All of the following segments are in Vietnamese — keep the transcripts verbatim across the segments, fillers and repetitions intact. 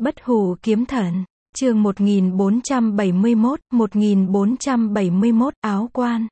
Bất hủ kiếm thần, chương một nghìn bốn trăm bảy mươi mốt, một nghìn bốn trăm bảy mươi mốt, áo quan.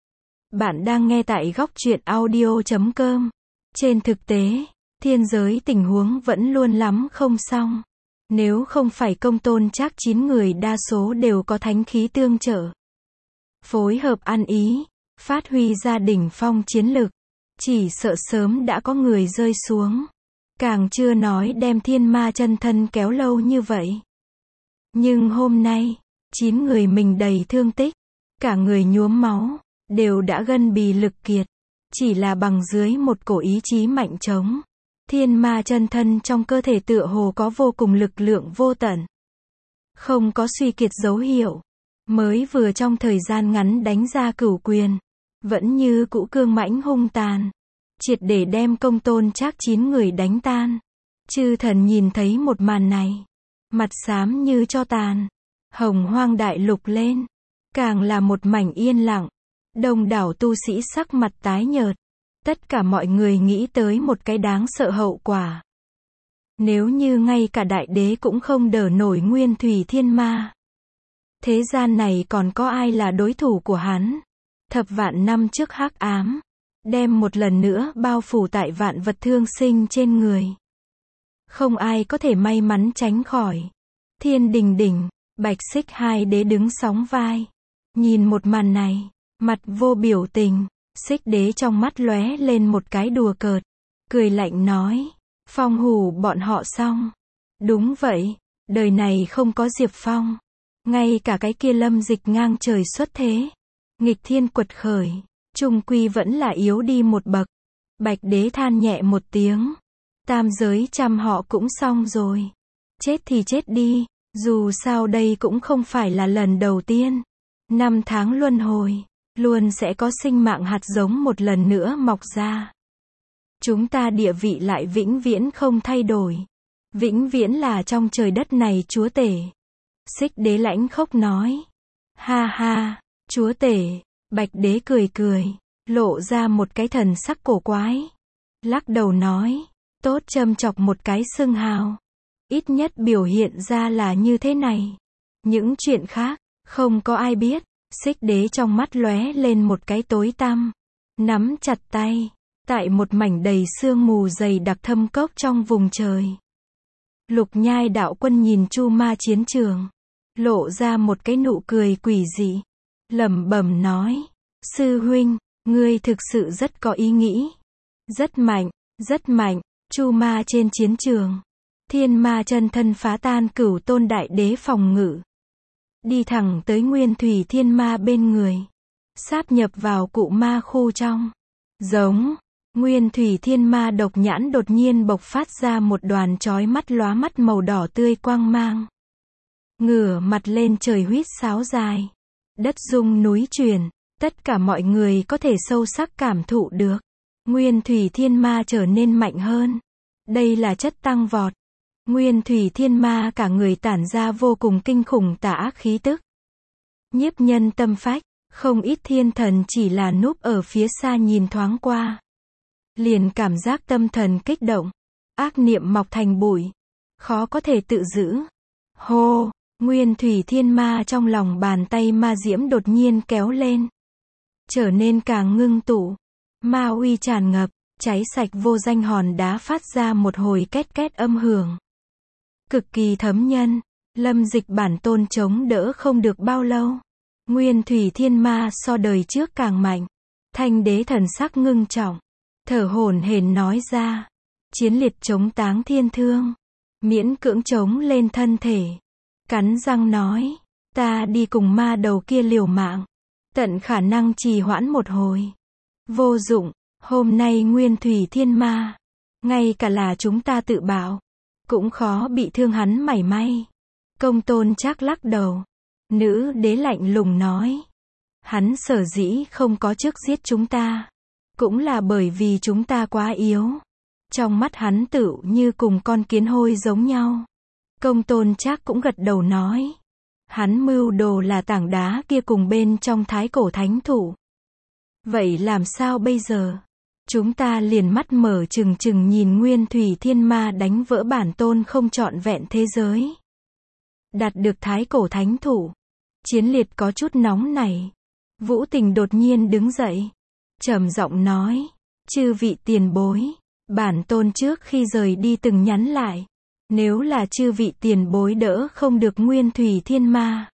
Bạn đang nghe tại góc truyện audio chấm com. Trên thực tế, thiên giới tình huống vẫn luôn lắm không xong. Nếu không phải công tôn trác chín người đa số đều có thánh khí tương trợ, phối hợp ăn ý, phát huy ra đỉnh phong chiến lực, chỉ sợ sớm đã có người rơi xuống. Càng chưa nói đem thiên ma chân thân kéo lâu như vậy. Nhưng hôm nay, chín người mình đầy thương tích, cả người nhuốm máu, đều đã gân bì lực kiệt, chỉ là bằng dưới một cổ ý chí mạnh trống. Thiên ma chân thân trong cơ thể tựa hồ có vô cùng lực lượng vô tận, không có suy kiệt dấu hiệu, mới vừa trong thời gian ngắn đánh ra cửu quyền, vẫn như cũ cương mãnh hung tàn, triệt để đem công tôn trác chín người đánh tan. Chư thần nhìn thấy một màn này, mặt xám như tro tàn, hồng hoang đại lục lên, càng là một mảnh yên lặng, đông đảo tu sĩ sắc mặt tái nhợt, tất cả mọi người nghĩ tới một cái đáng sợ hậu quả. Nếu như ngay cả đại đế cũng không đỡ nổi nguyên thủy thiên ma, thế gian này còn có ai là đối thủ của hắn? Thập vạn năm trước hắc ám, đem một lần nữa bao phủ tại vạn vật thương sinh trên người. Không ai có thể may mắn tránh khỏi. Thiên đình đỉnh, bạch xích hai đế đứng sóng vai. Nhìn một màn này, mặt vô biểu tình, xích đế trong mắt lóe lên một cái đùa cợt, cười lạnh nói, Phong hủ bọn họ xong. Đúng vậy, đời này không có Diệp Phong. Ngay cả cái kia Lâm Dịch ngang trời xuất thế, nghịch thiên quật khởi, chung quy vẫn là yếu đi một bậc. Bạch đế than nhẹ một tiếng, tam giới trăm họ cũng xong rồi. Chết thì chết đi, dù sao đây cũng không phải là lần đầu tiên. Năm tháng luân hồi, luôn sẽ có sinh mạng hạt giống một lần nữa mọc ra. Chúng ta địa vị lại vĩnh viễn không thay đổi. Vĩnh viễn là trong trời đất này chúa tể. Xích đế lãnh khốc nói. Ha ha, chúa tể. Bạch đế cười cười, lộ ra một cái thần sắc cổ quái. Lắc đầu nói, tốt châm chọc một cái xưng hào. Ít nhất biểu hiện ra là như thế này. Những chuyện khác, không có ai biết. Xích đế trong mắt lóe lên một cái tối tăm. Nắm chặt tay, tại một mảnh đầy sương mù dày đặc thâm cốc trong vùng trời. Lục nhai đạo quân nhìn chu ma chiến trường, lộ ra một cái nụ cười quỷ dị. Lẩm bẩm nói, sư huynh, ngươi thực sự rất có ý nghĩ. Rất mạnh, rất mạnh. Chu ma trên chiến trường, thiên ma chân thân phá tan cửu tôn đại đế phòng ngự, đi thẳng tới nguyên thủy thiên ma bên người, sáp nhập vào cụ ma khu trong. Giống, nguyên thủy thiên ma độc nhãn đột nhiên bộc phát ra một đoàn chói mắt lóa mắt màu đỏ tươi quang mang. Ngửa mặt lên trời huýt sáo dài. Đất rung núi chuyển, tất cả mọi người có thể sâu sắc cảm thụ được. Nguyên thủy thiên ma trở nên mạnh hơn. Đây là chất tăng vọt. Nguyên thủy thiên ma cả người tản ra vô cùng kinh khủng tà ác khí tức. Nhiếp nhân tâm phách, không ít thiên thần chỉ là núp ở phía xa nhìn thoáng qua, liền cảm giác tâm thần kích động, ác niệm mọc thành bụi, khó có thể tự giữ. Hô, nguyên thủy thiên ma trong lòng bàn tay ma diễm đột nhiên kéo lên, trở nên càng ngưng tụ, ma uy tràn ngập, cháy sạch vô danh hòn đá phát ra một hồi két két âm hưởng. Cực kỳ thấm nhân, Lâm Dịch bản tôn chống đỡ không được bao lâu. Nguyên thủy thiên ma so đời trước càng mạnh. Thanh đế thần sắc ngưng trọng, thở hổn hển nói ra, chiến liệt chống táng thiên thương, miễn cưỡng chống lên thân thể, cắn răng nói, ta đi cùng ma đầu kia liều mạng, tận khả năng trì hoãn một hồi. Vô dụng, hôm nay nguyên thủy thiên ma, ngay cả là chúng ta tự bảo, cũng khó bị thương hắn mảy may. Công tôn trác lắc đầu. Nữ đế lạnh lùng nói, hắn sở dĩ không có trước giết chúng ta, cũng là bởi vì chúng ta quá yếu. Trong mắt hắn tựu như cùng con kiến hôi giống nhau. Công tôn trác cũng gật đầu nói, hắn mưu đồ là tảng đá kia cùng bên trong thái cổ thánh thụ. Vậy làm sao bây giờ? Chúng ta liền mắt mở trừng trừng nhìn Nguyên Thủy Thiên Ma đánh vỡ bản tôn không trọn vẹn thế giới. Đạt được thái cổ thánh thủ. Chiến Liệt có chút nóng nảy. Vũ Tình đột nhiên đứng dậy. Trầm giọng nói. Chư vị tiền bối. Bản tôn trước khi rời đi từng nhắn lại. Nếu là chư vị tiền bối đỡ không được Nguyên Thủy Thiên Ma.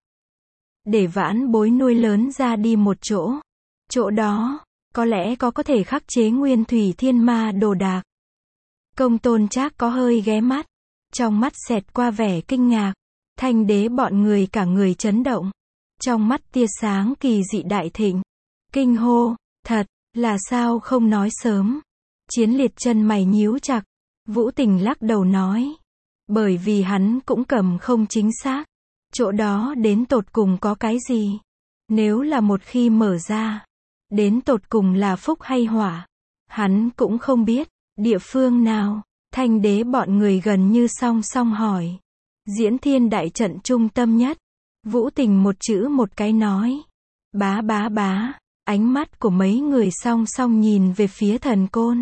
Để vãn bối nuôi lớn ra đi một chỗ. Chỗ đó, có lẽ có có thể khắc chế Nguyên Thủy Thiên Ma đồ đạc. Công Tôn Trác có hơi ghé mắt. Trong mắt xẹt qua vẻ kinh ngạc. Thanh đế bọn người cả người chấn động. Trong mắt tia sáng kỳ dị đại thịnh. Kinh hô, thật, là sao không nói sớm. Chiến Liệt chân mày nhíu chặt. Vũ Tình lắc đầu nói. Bởi vì hắn cũng cầm không chính xác. Chỗ đó đến tột cùng có cái gì? Nếu là một khi mở ra, đến tột cùng là phúc hay hỏa? Hắn cũng không biết. Địa phương nào? Thanh đế bọn người gần như song song hỏi. Diễn Thiên đại trận trung tâm nhất. Vũ Tình một chữ một cái nói. Bá bá bá. Ánh mắt của mấy người song song nhìn về phía thần côn.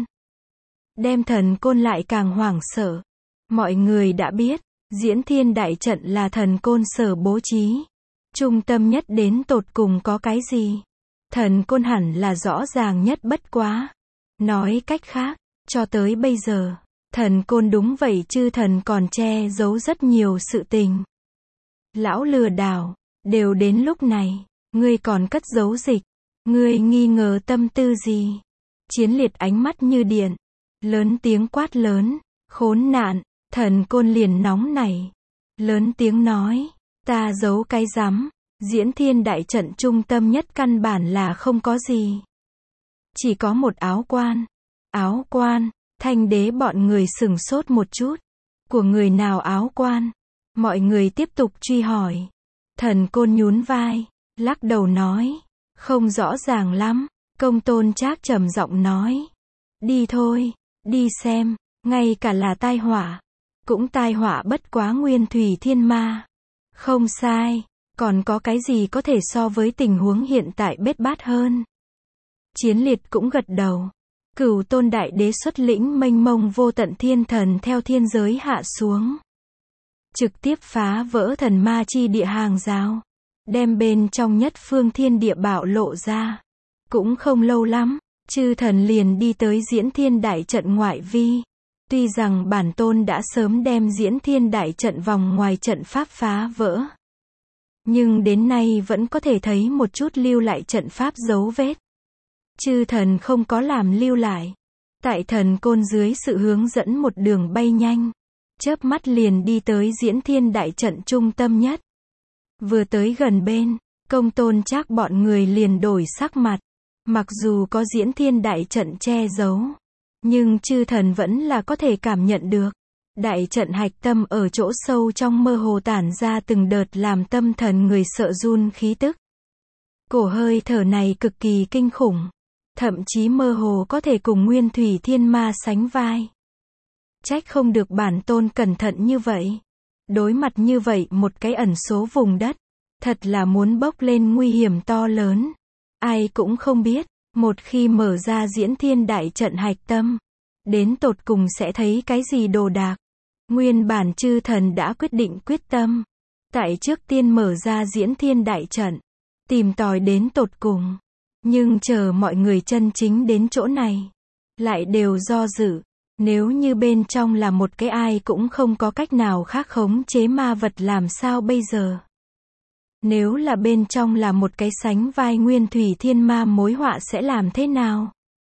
Đem thần côn lại càng hoảng sợ. Mọi người đã biết, Diễn Thiên đại trận là thần côn sở bố trí. Trung tâm nhất đến tột cùng có cái gì? Thần côn hẳn là rõ ràng nhất bất quá. Nói cách khác, cho tới bây giờ, thần côn đúng vậy chư thần còn che giấu rất nhiều sự tình. Lão lừa đảo, đều đến lúc này, ngươi còn cất giấu dịch. Ngươi nghi ngờ tâm tư gì? Chiến Liệt ánh mắt như điện. Lớn tiếng quát lớn. Khốn nạn, thần côn liền nóng nảy. Lớn tiếng nói. Ta giấu cái rắm. Diễn Thiên đại trận trung tâm nhất căn bản là không có gì. Chỉ có một áo quan. Áo quan, thanh đế bọn người sửng sốt một chút. Của người nào áo quan? Mọi người tiếp tục truy hỏi. Thần côn nhún vai, lắc đầu nói. Không rõ ràng lắm. Công Tôn Trác trầm giọng nói. Đi thôi, đi xem, ngay cả là tai họa. Cũng tai họa bất quá Nguyên Thủy Thiên Ma. Không sai, còn có cái gì có thể so với tình huống hiện tại bết bát hơn. Chiến Liệt cũng gật đầu. Cửu Tôn Đại Đế xuất lĩnh mênh mông vô tận thiên thần theo thiên giới hạ xuống. Trực tiếp phá vỡ thần ma chi địa hàng rào. Đem bên trong nhất phương thiên địa bạo lộ ra. Cũng không lâu lắm, chư thần liền đi tới Diễn Thiên đại trận ngoại vi. Tuy rằng bản tôn đã sớm đem Diễn Thiên đại trận vòng ngoài trận pháp phá vỡ. Nhưng đến nay vẫn có thể thấy một chút lưu lại trận pháp dấu vết. Chư thần không có làm lưu lại. Tại thần côn dưới sự hướng dẫn một đường bay nhanh. Chớp mắt liền đi tới Diễn Thiên đại trận trung tâm nhất. Vừa tới gần bên, Công Tôn Trác bọn người liền đổi sắc mặt. Mặc dù có Diễn Thiên đại trận che giấu, nhưng chư thần vẫn là có thể cảm nhận được. Đại trận hạch tâm ở chỗ sâu trong mơ hồ tản ra từng đợt làm tâm thần người sợ run khí tức. Cổ hơi thở này cực kỳ kinh khủng. Thậm chí mơ hồ có thể cùng Nguyên Thủy Thiên Ma sánh vai. Trách không được bản tôn cẩn thận như vậy. Đối mặt như vậy một cái ẩn số vùng đất, thật là muốn bốc lên nguy hiểm to lớn. Ai cũng không biết, một khi mở ra Diễn Thiên đại trận hạch tâm, đến tột cùng sẽ thấy cái gì đồ đạc. Nguyên bản chư thần đã quyết định quyết tâm. Tại trước tiên mở ra Diễn Thiên đại trận, tìm tòi đến tột cùng. Nhưng chờ mọi người chân chính đến chỗ này, lại đều do dự. Nếu như bên trong là một cái ai cũng không có cách nào khác khống chế ma vật làm sao bây giờ? Nếu là bên trong là một cái sánh vai Nguyên Thủy Thiên Ma mối họa sẽ làm thế nào?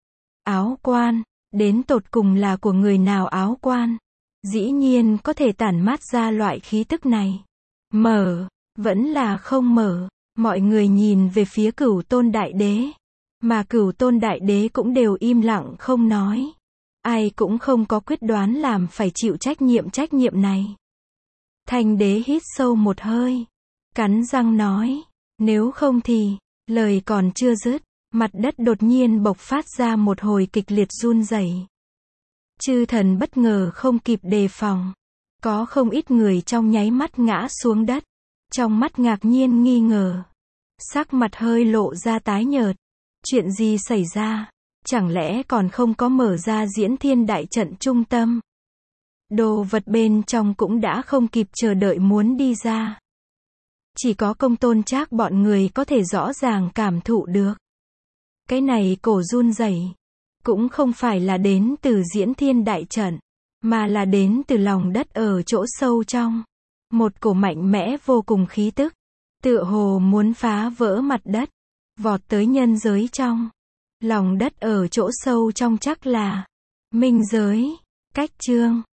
Áo quan, đến tột cùng là của người nào áo quan? Dĩ nhiên có thể tản mát ra loại khí tức này. Mở, vẫn là không mở. Mọi người nhìn về phía Cửu Tôn Đại Đế. Mà Cửu Tôn Đại Đế cũng đều im lặng không nói. Ai cũng không có quyết đoán làm phải chịu trách nhiệm trách nhiệm này. Thanh đế hít sâu một hơi. Cắn răng nói. Nếu không thì, lời còn chưa dứt, mặt đất đột nhiên bộc phát ra một hồi kịch liệt run rẩy. Chư thần bất ngờ không kịp đề phòng. Có không ít người trong nháy mắt ngã xuống đất. Trong mắt ngạc nhiên nghi ngờ. Sắc mặt hơi lộ ra tái nhợt. Chuyện gì xảy ra? Chẳng lẽ còn không có mở ra diễn thiên đại trận trung tâm? Đồ vật bên trong cũng đã không kịp chờ đợi muốn đi ra. Chỉ có Công Tôn Trác bọn người có thể rõ ràng cảm thụ được. Cái này cổ run rẩy cũng không phải là đến từ diễn thiên đại trận, mà là đến từ lòng đất ở chỗ sâu trong. Một cổ mạnh mẽ vô cùng khí tức, tựa hồ muốn phá vỡ mặt đất, vọt tới nhân giới trong. Lòng đất ở chỗ sâu trong chắc là minh giới. Cách chương